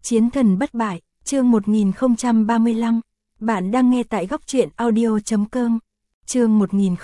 Chiến thần bất bại, chương 1035. Bạn đang nghe tại góc truyện audio.com. Chương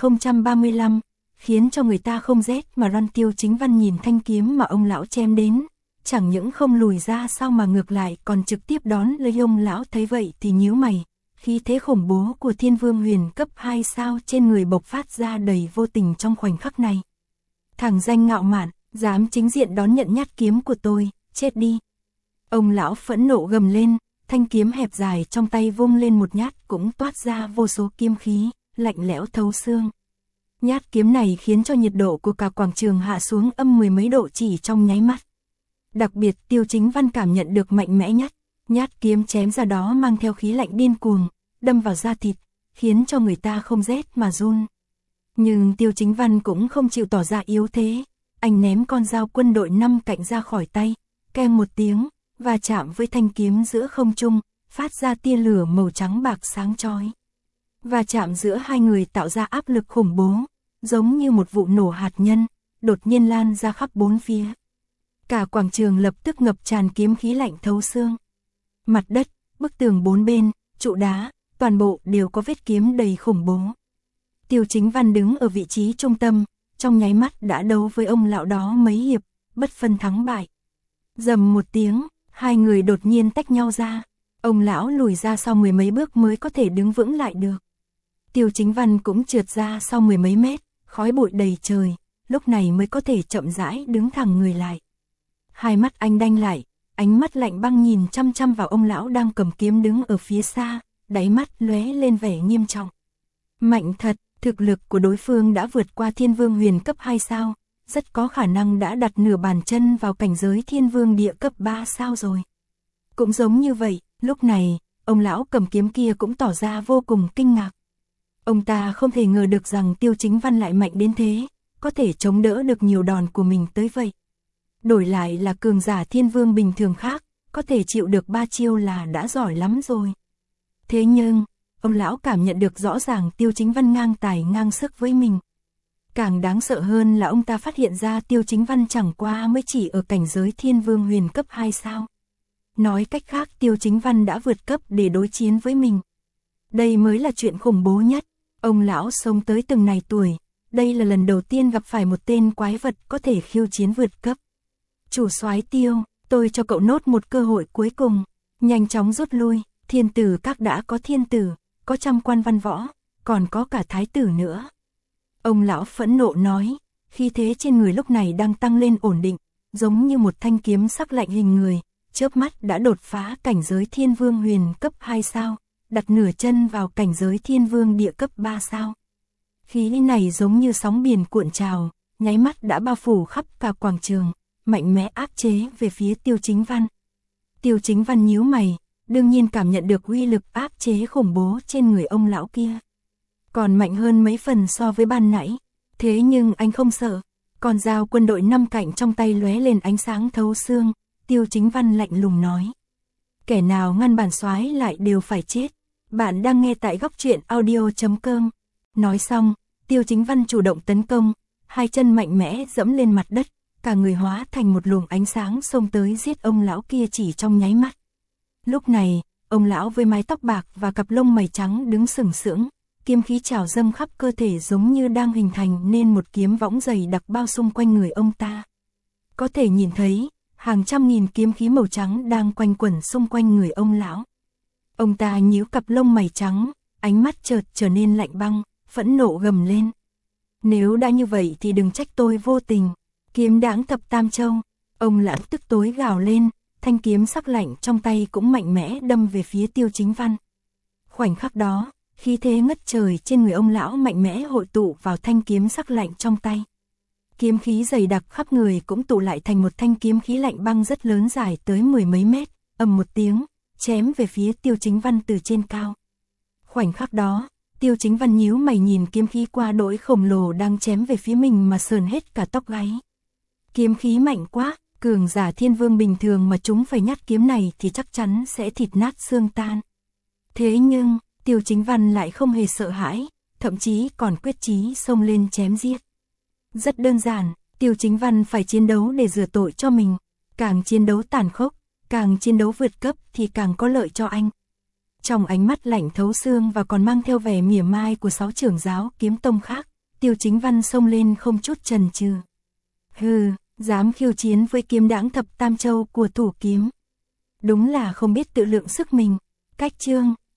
1035. Khiến cho người ta không rét mà run. Tiêu Chính Văn nhìn thanh kiếm mà ông lão chém đến, chẳng những không lùi ra sau mà ngược lại còn trực tiếp đón lấy. Ông lão thấy vậy thì nhíu mày, khí thế khủng bố của Thiên Vương Huyền cấp 2 sao trên người bộc phát ra đầy vô tình trong khoảnh khắc này. Thằng danh ngạo mạn, dám chính diện đón nhận nhát kiếm của tôi, chết đi. Ông lão phẫn nộ gầm lên, thanh kiếm hẹp dài trong tay vung lên một nhát cũng toát ra vô số kiếm khí, lạnh lẽo thấu xương. Nhát kiếm này khiến cho nhiệt độ của cả quảng trường hạ xuống âm mười mấy độ chỉ trong nháy mắt. Đặc biệt Tiêu Chính Văn cảm nhận được mạnh mẽ nhất, nhát kiếm chém ra đó mang theo khí lạnh điên cuồng, đâm vào da thịt, khiến cho người ta không rét mà run. Nhưng Tiêu Chính Văn cũng không chịu tỏ ra yếu thế, anh ném con dao quân đội 5 cạnh ra khỏi tay, keng một tiếng, và chạm với thanh kiếm giữa không trung, phát ra tia lửa màu trắng bạc sáng chói. Và chạm giữa hai người tạo ra áp lực khủng bố, giống như một vụ nổ hạt nhân, đột nhiên lan ra khắp bốn phía. Cả quảng trường lập tức ngập tràn kiếm khí lạnh thấu xương. Mặt đất, bức tường bốn bên, trụ đá, toàn bộ đều có vết kiếm đầy khủng bố. Tiêu Chính Văn đứng ở vị trí trung tâm, trong nháy mắt đã đấu với ông lão đó mấy hiệp, bất phân thắng bại. Rầm một tiếng, hai người đột nhiên tách nhau ra, ông lão lùi ra sau mười mấy bước mới có thể đứng vững lại được. Tiêu Chính Văn cũng trượt ra sau mười mấy mét, khói bụi đầy trời, lúc này mới có thể chậm rãi đứng thẳng người lại. Hai mắt anh đanh lại, ánh mắt lạnh băng nhìn chăm chăm vào ông lão đang cầm kiếm đứng ở phía xa, đáy mắt lóe lên vẻ nghiêm trọng. Mạnh thật, thực lực của đối phương đã vượt qua Thiên Vương Huyền cấp 2 sao, rất có khả năng đã đặt nửa bàn chân vào cảnh giới Thiên Vương Địa cấp 3 sao rồi. Cũng giống như vậy, lúc này, ông lão cầm kiếm kia cũng tỏ ra vô cùng kinh ngạc. Ông ta không thể ngờ được rằng Tiêu Chính Văn lại mạnh đến thế, có thể chống đỡ được nhiều đòn của mình tới vậy. Đổi lại là cường giả Thiên Vương bình thường khác, có thể chịu được 3 chiêu là đã giỏi lắm rồi. Thế nhưng, ông lão cảm nhận được rõ ràng Tiêu Chính Văn ngang tài ngang sức với mình. Càng đáng sợ hơn là ông ta phát hiện ra Tiêu Chính Văn chẳng qua mới chỉ ở cảnh giới Thiên Vương Huyền cấp 2 sao. Nói cách khác Tiêu Chính Văn đã vượt cấp để đối chiến với mình. Đây mới là chuyện khủng bố nhất. Ông lão sống tới từng này tuổi, đây là lần đầu tiên gặp phải một tên quái vật có thể khiêu chiến vượt cấp. Chủ soái Tiêu, tôi cho cậu nốt một cơ hội cuối cùng, nhanh chóng rút lui. Thiên tử các đã có thiên tử, có trăm quan văn võ, còn có cả thái tử nữa. Ông lão phẫn nộ nói, khí thế trên người lúc này đang tăng lên ổn định, giống như một thanh kiếm sắc lạnh hình người, chớp mắt đã đột phá cảnh giới Thiên Vương Huyền cấp 2 sao, đặt nửa chân vào cảnh giới Thiên Vương Địa cấp 3 sao. Khí này giống như sóng biển cuộn trào, nháy mắt đã bao phủ khắp cả quảng trường, mạnh mẽ áp chế về phía Tiêu Chính Văn. Tiêu Chính Văn nhíu mày, đương nhiên cảm nhận được uy lực áp chế khủng bố trên người ông lão kia. Còn mạnh hơn mấy phần so với ban nãy, thế nhưng anh không sợ. Con dao quân đội 5 cạnh trong tay lóe lên ánh sáng thấu xương, Tiêu Chính Văn lạnh lùng nói. Kẻ nào ngăn bản soái lại đều phải chết. Bạn đang nghe tại góc truyện audio.com. Nói xong, Tiêu Chính Văn chủ động tấn công, hai chân mạnh mẽ dẫm lên mặt đất, cả người hóa thành một luồng ánh sáng xông tới giết ông lão kia chỉ trong nháy mắt. Lúc này, ông lão với mái tóc bạc và cặp lông mày trắng đứng sừng sững, kiếm khí trào dâng khắp cơ thể giống như đang hình thành nên một kiếm võng dày đặc bao xung quanh người ông ta. Có thể nhìn thấy, hàng trăm nghìn kiếm khí màu trắng đang quanh quẩn xung quanh người ông lão. Ông ta nhíu cặp lông mày trắng, ánh mắt chợt trở nên lạnh băng, phẫn nộ gầm lên. Nếu đã như vậy thì đừng trách tôi vô tình, kiếm đãng thập tam châu. Ông lão tức tối gào lên, thanh kiếm sắc lạnh trong tay cũng mạnh mẽ đâm về phía Tiêu Chính Văn. Khoảnh khắc đó, khí thế ngất trời trên người ông lão mạnh mẽ hội tụ vào thanh kiếm sắc lạnh trong tay. Kiếm khí dày đặc khắp người cũng tụ lại thành một thanh kiếm khí lạnh băng rất lớn dài tới mười mấy mét, ầm một tiếng, chém về phía Tiêu Chính Văn từ trên cao. Khoảnh khắc đó, Tiêu Chính Văn nhíu mày nhìn kiếm khí qua đỗi khổng lồ đang chém về phía mình mà sờn hết cả tóc gáy. Kiếm khí mạnh quá, cường giả Thiên Vương bình thường mà chúng phải nhát kiếm này thì chắc chắn sẽ thịt nát xương tan. Thế nhưng, Tiêu Chính Văn lại không hề sợ hãi, thậm chí còn quyết chí xông lên chém giết. Rất đơn giản, Tiêu Chính Văn phải chiến đấu để rửa tội cho mình, càng chiến đấu tàn khốc, càng chiến đấu vượt cấp thì càng có lợi cho anh. Trong ánh mắt lạnh thấu xương và còn mang theo vẻ mỉa mai của 6 trưởng giáo kiếm tông khác, Tiêu Chính Văn xông lên không chút chần chừ. Hừ, dám khiêu chiến với kiếm đãng thập tam châu của thủ kiếm. Đúng là không biết tự lượng sức mình. Cách chương